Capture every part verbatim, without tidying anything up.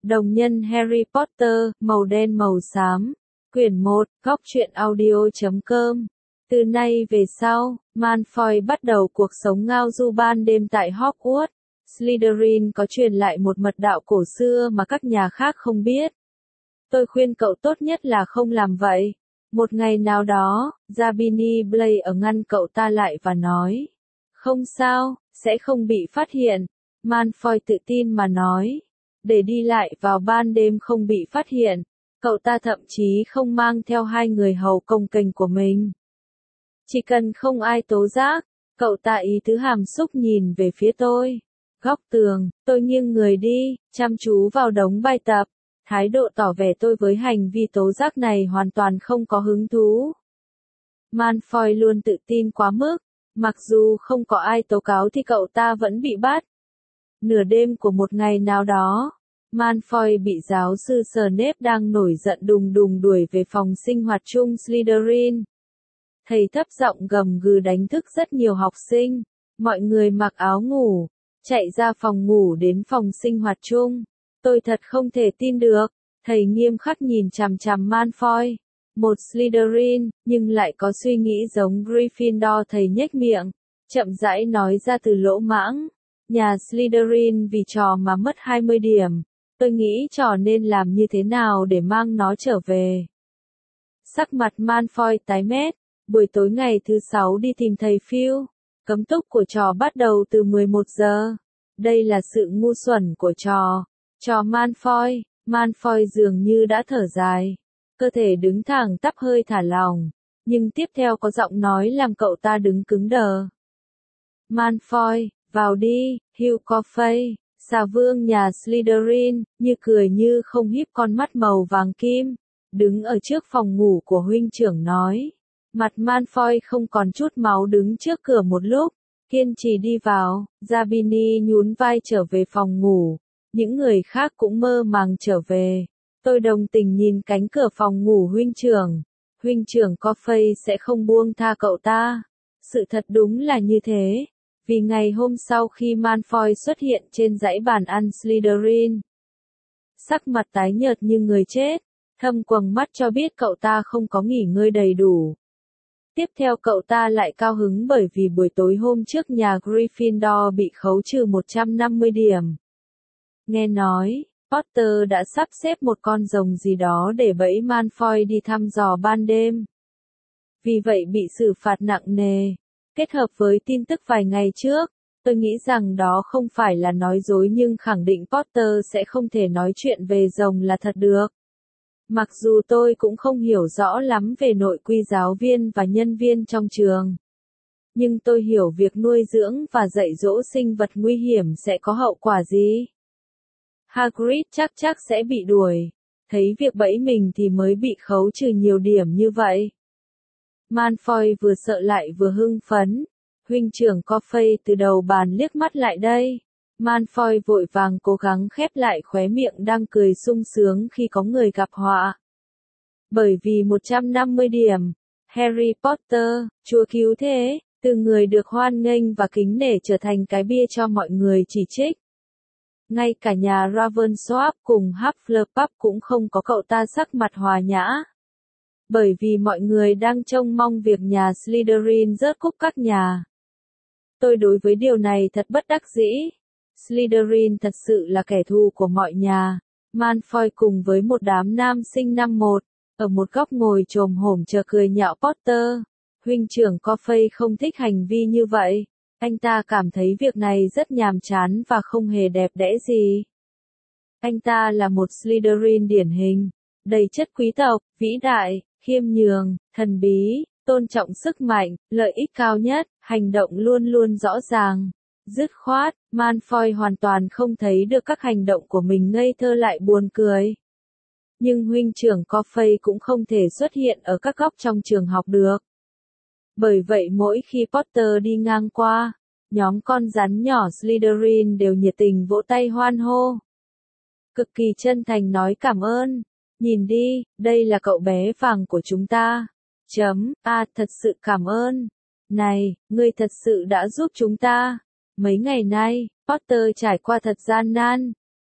Đồng nhân Harry Potter, màu đen màu xám. Quyển một, góc truyện audio chấm com. Từ nay về sau, Malfoy bắt đầu cuộc sống ngao du ban đêm tại Hogwarts. Slytherin có truyền lại một mật đạo cổ xưa mà các nhà khác không biết. Tôi khuyên cậu tốt nhất là không làm vậy. Một ngày nào đó, Zabini Blay ở ngăn cậu ta lại và nói. Không sao, sẽ không bị phát hiện. Malfoy tự tin mà nói. Để đi lại vào ban đêm không bị phát hiện. Cậu ta thậm chí không mang theo hai người hầu cồng kềnh của mình. Chỉ cần không ai tố giác, cậu ta ý tứ hàm xúc nhìn về phía tôi. Góc tường, tôi nghiêng người đi, chăm chú vào đống bài tập. Thái độ tỏ vẻ tôi với hành vi tố giác này hoàn toàn không có hứng thú. Malfoy luôn tự tin quá mức, mặc dù không có ai tố cáo thì cậu ta vẫn bị bắt. Nửa đêm của một ngày nào đó, Malfoy bị giáo sư Snape đang nổi giận đùng đùng đuổi về phòng sinh hoạt chung Slytherin. Thầy thấp giọng gầm gừ đánh thức rất nhiều học sinh, mọi người mặc áo ngủ, chạy ra phòng ngủ đến phòng sinh hoạt chung. Tôi thật không thể tin được, thầy nghiêm khắc nhìn chằm chằm Malfoy, một Slytherin, nhưng lại có suy nghĩ giống Gryffindor. Thầy nhếch miệng, chậm rãi nói ra từ lỗ mãng, nhà Slytherin vì trò mà mất hai mươi điểm, tôi nghĩ trò nên làm như thế nào để mang nó trở về. Sắc mặt Malfoy tái mét, buổi tối ngày thứ sáu đi tìm thầy Phil, cấm túc của trò bắt đầu từ mười một giờ, đây là sự ngu xuẩn của trò. Trò Malfoy, Malfoy dường như đã thở dài, cơ thể đứng thẳng tắp hơi thả lỏng, nhưng tiếp theo có giọng nói làm cậu ta đứng cứng đờ. Malfoy, vào đi, Hugh Coffey, xà vương nhà Slytherin, như cười như không híp con mắt màu vàng kim, đứng ở trước phòng ngủ của huynh trưởng nói. Mặt Malfoy không còn chút máu đứng trước cửa một lúc, kiên trì đi vào. Zabini nhún vai trở về phòng ngủ. Những người khác cũng mơ màng trở về. Tôi đồng tình nhìn cánh cửa phòng ngủ huynh trưởng. Huynh trưởng Coffey sẽ không buông tha cậu ta. Sự thật đúng là như thế. Vì ngày hôm sau khi Malfoy xuất hiện trên dãy bàn ăn Slytherin, sắc mặt tái nhợt như người chết, thâm quầng mắt cho biết cậu ta không có nghỉ ngơi đầy đủ. Tiếp theo cậu ta lại cao hứng bởi vì buổi tối hôm trước nhà Gryffindor bị khấu trừ một trăm năm mươi điểm. Nghe nói, Potter đã sắp xếp một con rồng gì đó để bẫy Malfoy đi thăm dò ban đêm. Vì vậy bị xử phạt nặng nề. Kết hợp với tin tức vài ngày trước, tôi nghĩ rằng đó không phải là nói dối nhưng khẳng định Potter sẽ không thể nói chuyện về rồng là thật được. Mặc dù tôi cũng không hiểu rõ lắm về nội quy giáo viên và nhân viên trong trường. Nhưng tôi hiểu việc nuôi dưỡng và dạy dỗ sinh vật nguy hiểm sẽ có hậu quả gì. Hagrid chắc chắc sẽ bị đuổi. Thấy việc bẫy mình thì mới bị khấu trừ nhiều điểm như vậy. Malfoy vừa sợ lại vừa hưng phấn. Huynh trưởng Coffey từ đầu bàn liếc mắt lại đây. Malfoy vội vàng cố gắng khép lại khóe miệng đang cười sung sướng khi có người gặp họa. Bởi vì một trăm năm mươi điểm, Harry Potter, chúa cứu thế, từ người được hoan nghênh và kính nể trở thành cái bia cho mọi người chỉ trích. Ngay cả nhà Ravensworth cùng Hufflepuff cũng không có cậu ta sắc mặt hòa nhã. Bởi vì mọi người đang trông mong việc nhà Slytherin rớt cúp các nhà. Tôi đối với điều này thật bất đắc dĩ. Slytherin thật sự là kẻ thù của mọi nhà. Malfoy cùng với một đám nam sinh năm một, ở một góc ngồi chồm hổm chờ cười nhạo Potter. Huynh trưởng Coffey không thích hành vi như vậy. Anh ta cảm thấy việc này rất nhàm chán và không hề đẹp đẽ gì. Anh ta là một Slytherin điển hình, đầy chất quý tộc, vĩ đại, khiêm nhường, thần bí, tôn trọng sức mạnh, lợi ích cao nhất, hành động luôn luôn rõ ràng, dứt khoát. Malfoy hoàn toàn không thấy được các hành động của mình ngây thơ lại buồn cười. Nhưng huynh trưởng Coffey cũng không thể xuất hiện ở các góc trong trường học được. Bởi vậy mỗi khi Potter đi ngang qua, nhóm con rắn nhỏ Slytherin đều nhiệt tình vỗ tay hoan hô. Cực kỳ chân thành nói cảm ơn. Nhìn đi, đây là cậu bé vàng của chúng ta. Chấm, à, thật sự cảm ơn. Này, ngươi thật sự đã giúp chúng ta. Mấy ngày nay, Potter trải qua thật gian nan.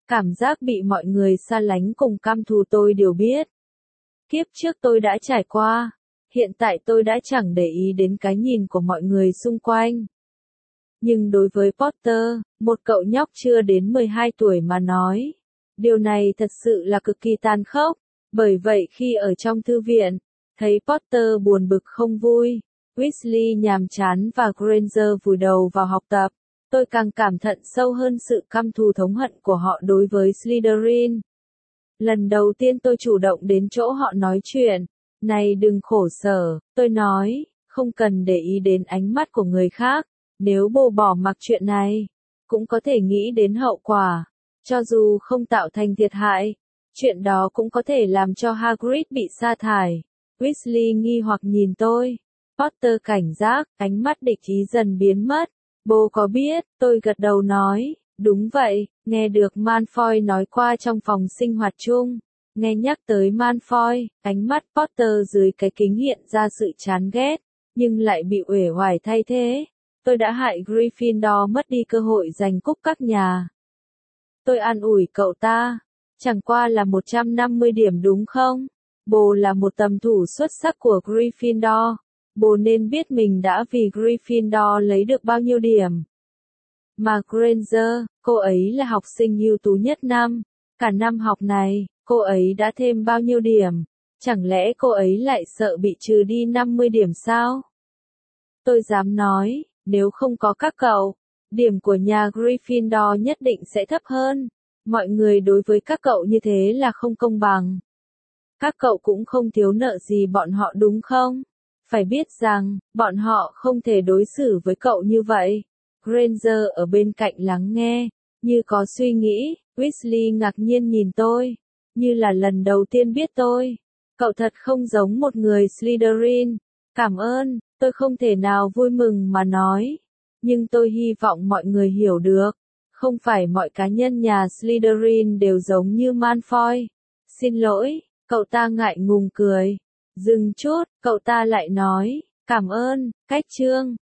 Cảm giác bị mọi người xa lánh cùng căm thù tôi đều biết. Kiếp trước tôi đã trải qua, hiện tại tôi đã chẳng để ý đến cái nhìn của mọi người xung quanh. Nhưng đối với Potter, một cậu nhóc chưa đến mười hai tuổi mà nói, điều này thật sự là cực kỳ tàn khốc. Bởi vậy khi ở trong thư viện, thấy Potter buồn bực không vui, Weasley nhàm chán và Granger vùi đầu vào học tập, tôi càng cảm thận sâu hơn sự căm thù thống hận của họ đối với Slytherin. Lần đầu tiên tôi chủ động đến chỗ họ nói chuyện, này đừng khổ sở, tôi nói, không cần để ý đến ánh mắt của người khác, nếu bồ bỏ mặc chuyện này, cũng có thể nghĩ đến hậu quả, cho dù không tạo thành thiệt hại, chuyện đó cũng có thể làm cho Hagrid bị sa thải. Weasley nghi hoặc nhìn tôi, Potter cảnh giác, ánh mắt địch ý dần biến mất, bố có biết, tôi gật đầu nói, đúng vậy, nghe được Malfoy nói qua trong phòng sinh hoạt chung. Nghe nhắc tới Malfoy, ánh mắt Potter dưới cái kính hiện ra sự chán ghét, nhưng lại bị uể oải thay thế. Tôi đã hại Gryffindor mất đi cơ hội giành cúp các nhà. Tôi an ủi cậu ta, chẳng qua là một trăm năm mươi điểm đúng không? Bồ là một tầm thủ xuất sắc của Gryffindor. Bồ nên biết mình đã vì Gryffindor lấy được bao nhiêu điểm. Mà Granger, cô ấy là học sinh ưu tú nhất năm. Cả năm học này, cô ấy đã thêm bao nhiêu điểm? Chẳng lẽ cô ấy lại sợ bị trừ đi năm mươi điểm sao? Tôi dám nói, nếu không có các cậu, điểm của nhà Gryffindor nhất định sẽ thấp hơn. Mọi người đối với các cậu như thế là không công bằng. Các cậu cũng không thiếu nợ gì bọn họ đúng không? Phải biết rằng, bọn họ không thể đối xử với cậu như vậy. Granger ở bên cạnh lắng nghe, như có suy nghĩ. Weasley ngạc nhiên nhìn tôi, như là lần đầu tiên biết tôi. Cậu thật không giống một người Slytherin. Cảm ơn, tôi không thể nào vui mừng mà nói. Nhưng tôi hy vọng mọi người hiểu được. Không phải mọi cá nhân nhà Slytherin đều giống như Malfoy. Xin lỗi, cậu ta ngại ngùng cười. Dừng chút, cậu ta lại nói, cảm ơn, cách chương.